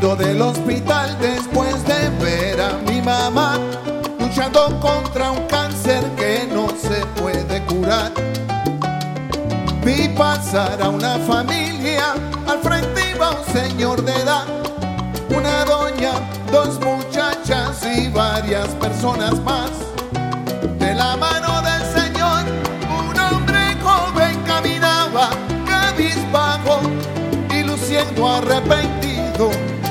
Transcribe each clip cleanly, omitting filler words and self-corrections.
Saliendo del hospital después de ver a mi mamá luchando contra un cáncer que no se puede curar, vi pasar a una familia. Al frente iba un señor de edad, una doña, dos muchachas y varias personas más. De la mano del Señor, un hombre joven caminaba cabizbajo y luciendo arrepentido.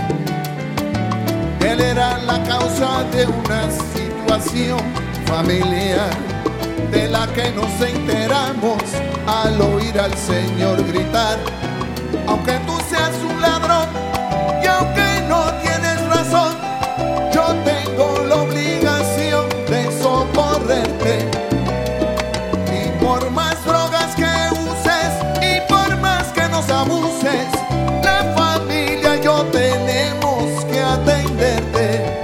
Él era la causa de una situación familiar de la que nos enteramos al oír al Señor gritar: aunque tú seas un ladrón y aunque no tienes razón, yo tengo la obligación de socorrerte. Y por más drogas que uses y por más que nos abuses, la familia y yo tenemos que atenderte.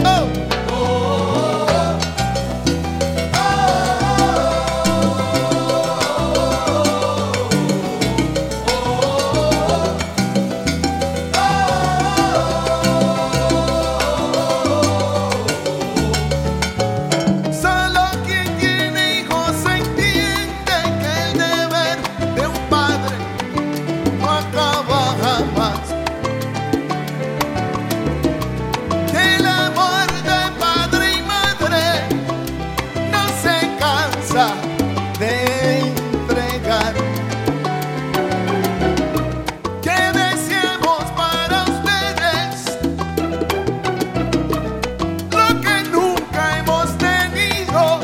De entregar. ¿Qué deseamos para ustedes? Lo que nunca hemos tenido.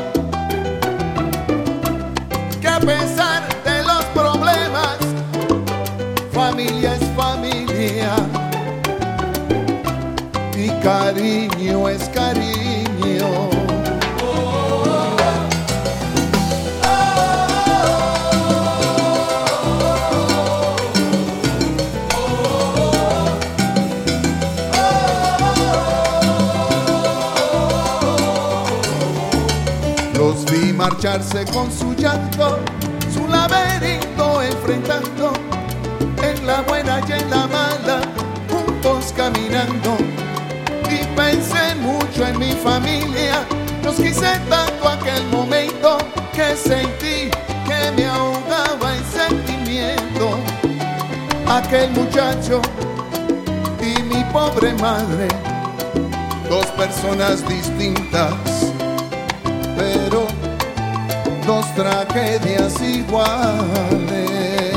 Que a pesar de los problemas, familia es familia y cariño es cariño. Los vi marcharse con su llanto, su laberinto enfrentando, en la buena y en la mala, juntos caminando. Y pensé mucho en mi familia, los quise tanto aquel momento que sentí que me ahogaba en sentimiento. Aquel muchacho y mi pobre madre, dos personas distintas, pero dos tragedias iguales.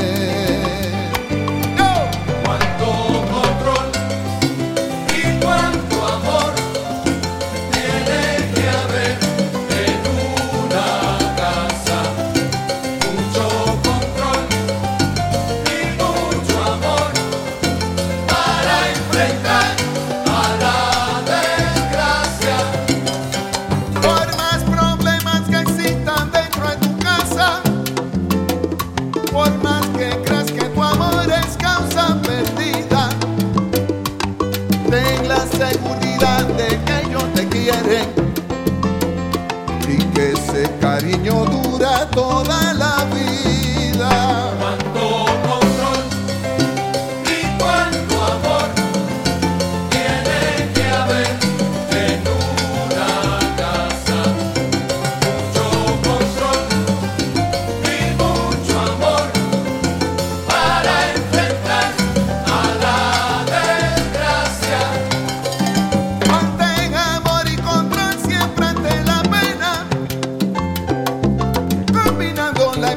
Cuánto control y cuánto amor tiene que haber en una casa. Mucho control y mucho amor para enfrentar a la desgracia. Por más problemas que existan dentro de tu casa, por más que creas que tu amor es causa perdida, ten la seguridad de que ellos te quieren y que ese cariño dura toda la vida. Cuánto control y cuánto amor tiene que haber en una casa. Mucho control y mucho amor para enfrentar a la desgracia. Mantén amor y control siempre ante la pena, combinando la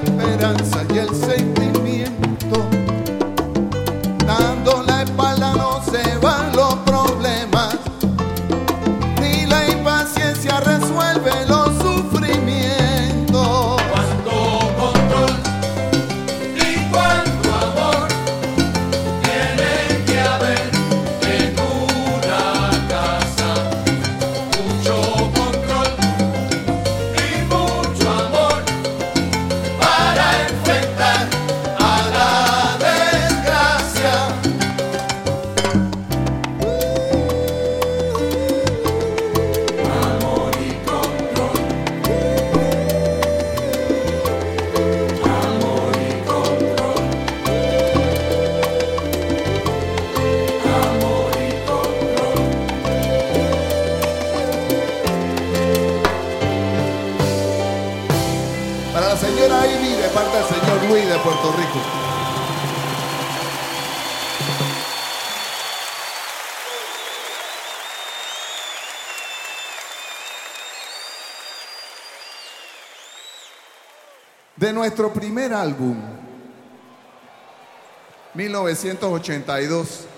parte del señor Luis de Puerto Rico. De nuestro primer álbum, 1982,